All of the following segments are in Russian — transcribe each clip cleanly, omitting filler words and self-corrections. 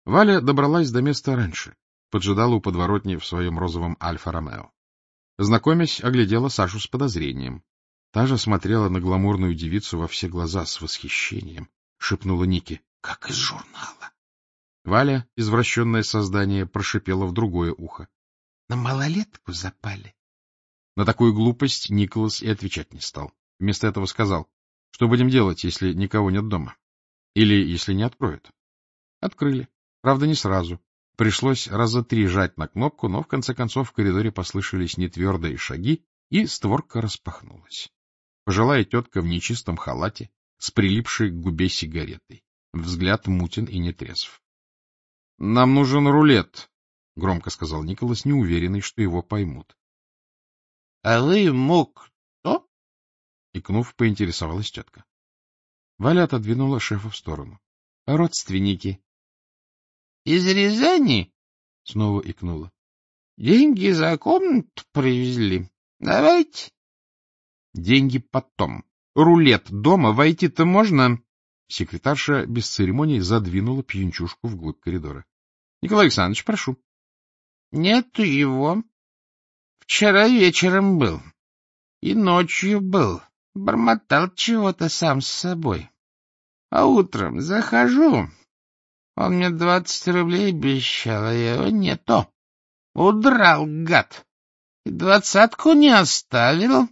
Валя добралась до места раньше, поджидала у подворотни в своем розовом Альфа-Ромео. Знакомясь, оглядела Сашу с подозрением. Та же смотрела на гламурную девицу во все глаза с восхищением. Шепнула Нике: — Как из журнала. Валя, извращенное создание, прошипела в другое ухо: — На малолетку запали. На такую глупость Николас и отвечать не стал. Вместо этого сказал: — Что будем делать, если никого нет дома? Или если не откроют? Открыли. Правда, не сразу. Пришлось раза 3 жать на кнопку, но в конце концов в коридоре послышались нетвердые шаги, и створка распахнулась. Пожилая тетка в нечистом халате, с прилипшей к губе сигаретой. Взгляд мутен и нетрезв. — Нам нужен рулет, — громко сказал Николас, неуверенный, что его поймут. — А вы мог кто? — икнув, поинтересовалась тетка. Валя отодвинула шефа в сторону. — Родственники. — Из Рязани? — снова икнула. — Деньги за комнату привезли. Давайте. — Деньги потом. Рулет дома, войти-то можно? Секретарша без церемоний задвинула пьянчушку вглубь коридора. — Николай Александрович, прошу. — Нету его. Вчера вечером был. И ночью был. Бормотал чего-то сам с собой. А утром захожу. Он мне 20 рублей обещал, а его нету. Удрал, гад. И 20-ку не оставил.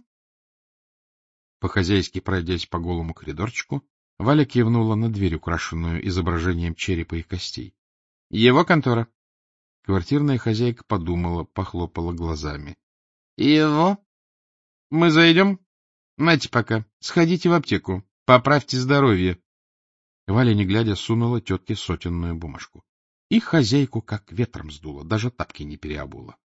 По-хозяйски пройдясь по голому коридорчику, Валя кивнула на дверь, украшенную изображением черепа и костей. — Его контора. Квартирная хозяйка подумала, похлопала глазами. — Его? — Мы зайдем? — Нате пока. Сходите в аптеку. Поправьте здоровье. Валя, не глядя, сунула тетке сотенную бумажку. И хозяйку как ветром сдуло, даже тапки не переобула.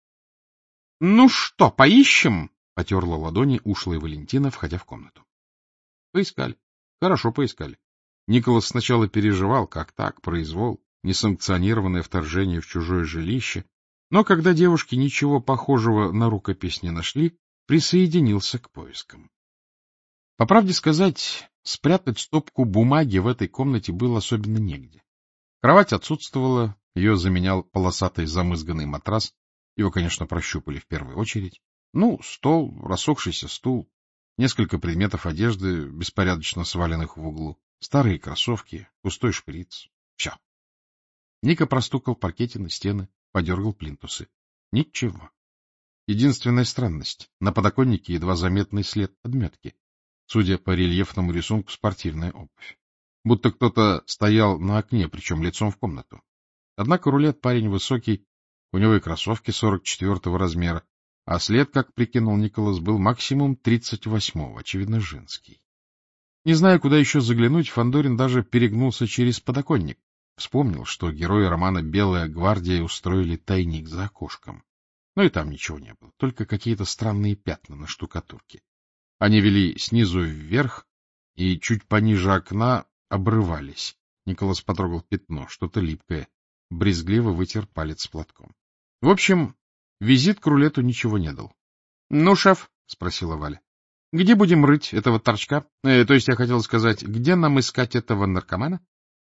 — Ну что, поищем? — потерла ладони ушлая Валентина, входя в комнату. Поискали. Хорошо поискали. Николас сначала переживал, как так, произвол, несанкционированное вторжение в чужое жилище, но когда девушки ничего похожего на рукопись не нашли, присоединился к поискам. По правде сказать, спрятать стопку бумаги в этой комнате было особенно негде. Кровать отсутствовала, ее заменял полосатый замызганный матрас, его, конечно, прощупали в первую очередь. Ну, стол, рассохшийся стул, несколько предметов одежды, беспорядочно сваленных в углу, старые кроссовки, пустой шприц. Все. Ника простукал паркетины, стены, подергал плинтусы. Ничего. Единственная странность — на подоконнике едва заметный след подметки. Судя по рельефному рисунку, спортивная обувь. Будто кто-то стоял на окне, причем лицом в комнату. Однако рулет парень высокий, у него и кроссовки 44-го размера, а след, как прикинул Николас, был максимум 38-го, очевидно, женский. Не зная, куда еще заглянуть, Фандорин даже перегнулся через подоконник. Вспомнил, что герои романа «Белая гвардия» устроили тайник за окошком. Но и там ничего не было, только какие-то странные пятна на штукатурке. Они вели снизу вверх и чуть пониже окна обрывались. Николас потрогал пятно, что-то липкое. Брезгливо вытер палец платком. В общем, визит к рулету ничего не дал. — Ну, шеф, — спросила Валя, — где будем рыть этого торчка? То есть я хотел сказать, где нам искать этого наркомана?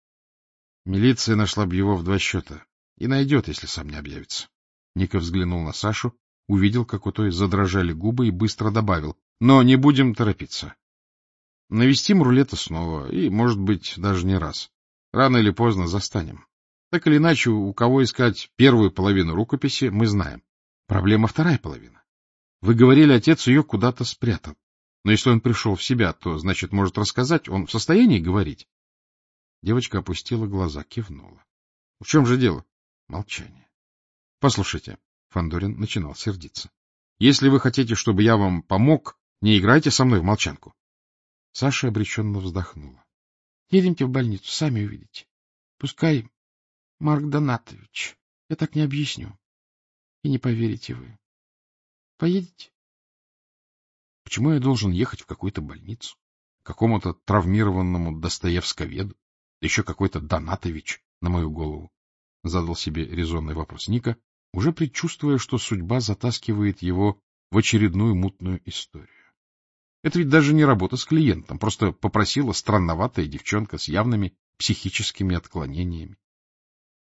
Милиция нашла бы его в 2 счета. И найдет, если сам не объявится. Ника взглянул на Сашу, увидел, как у той задрожали губы, и быстро добавил: — Но не будем торопиться. Навестим рулета снова, и, может быть, даже не раз. Рано или поздно застанем. Так или иначе, у кого искать первую половину рукописи, мы знаем. Проблема вторая половина. Вы говорили, отец ее куда-то спрятал. Но если он пришел в себя, то, значит, может рассказать. Он в состоянии говорить? Девочка опустила глаза, кивнула. — В чем же дело? Молчание. — Послушайте, — Фандорин начинал сердиться. — Если вы хотите, чтобы я вам помог, не играйте со мной в молчанку. Саша обреченно вздохнула. — Едемте в больницу, сами увидите. Пускай Марк Донатович. Я так не объясню. И не поверите вы. Поедете? Почему я должен ехать в какую-то больницу? К какому-то травмированному Достоевсковеду? Да еще какой-то Донатович на мою голову? Задал себе резонный вопрос Ника, уже предчувствуя, что судьба затаскивает его в очередную мутную историю. Это ведь даже не работа с клиентом, просто попросила странноватая девчонка с явными психическими отклонениями.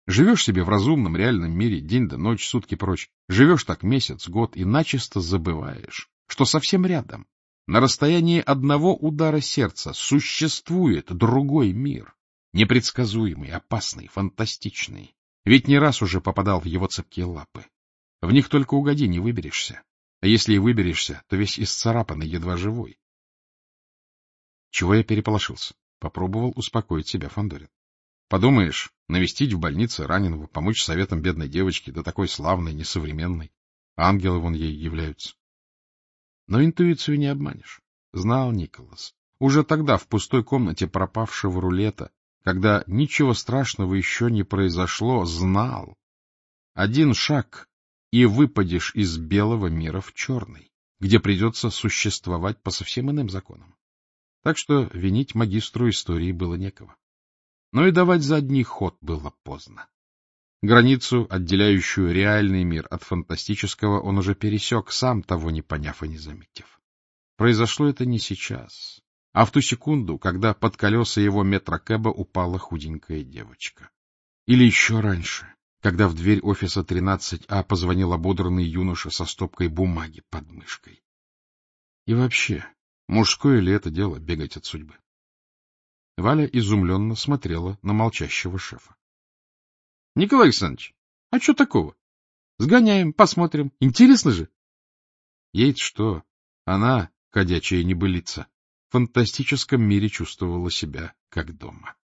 Живешь себе в разумном, реальном мире, день да ночь, сутки прочь. Живешь так месяц, год и начисто забываешь, что совсем рядом, на расстоянии одного удара сердца, существует другой мир, непредсказуемый, опасный, фантастичный. Ведь не раз уже попадал в его цепкие лапы. В них только угоди, не выберешься. А если и выберешься, то весь исцарапанный, едва живой. Чего я переполошился? Попробовал успокоить себя Фандорин. Подумаешь, навестить в больнице раненого, помочь советам бедной девочки, да такой славной, несовременной. Ангелы вон ей являются. Но интуицию не обманешь. Знал Николас. Уже тогда, в пустой комнате пропавшего рулета, когда ничего страшного еще не произошло, знал. Один шаг, и выпадешь из белого мира в черный, где придется существовать по совсем иным законам. Так что винить магистру истории было некого. Но и давать задний ход было поздно. Границу, отделяющую реальный мир от фантастического, он уже пересек, сам того не поняв и не заметив. Произошло это не сейчас, а в ту секунду, когда под колеса его метрокэба упала худенькая девочка. Или еще раньше, когда в дверь офиса 13А позвонил ободранный юноша со стопкой бумаги под мышкой. И вообще, мужское ли это дело бегать от судьбы? Валя изумленно смотрела на молчащего шефа. — Николай Александрович, а что такого? Сгоняем, посмотрим. Интересно же. Ей-то что? Она, ходячая небылица, в фантастическом мире чувствовала себя как дома.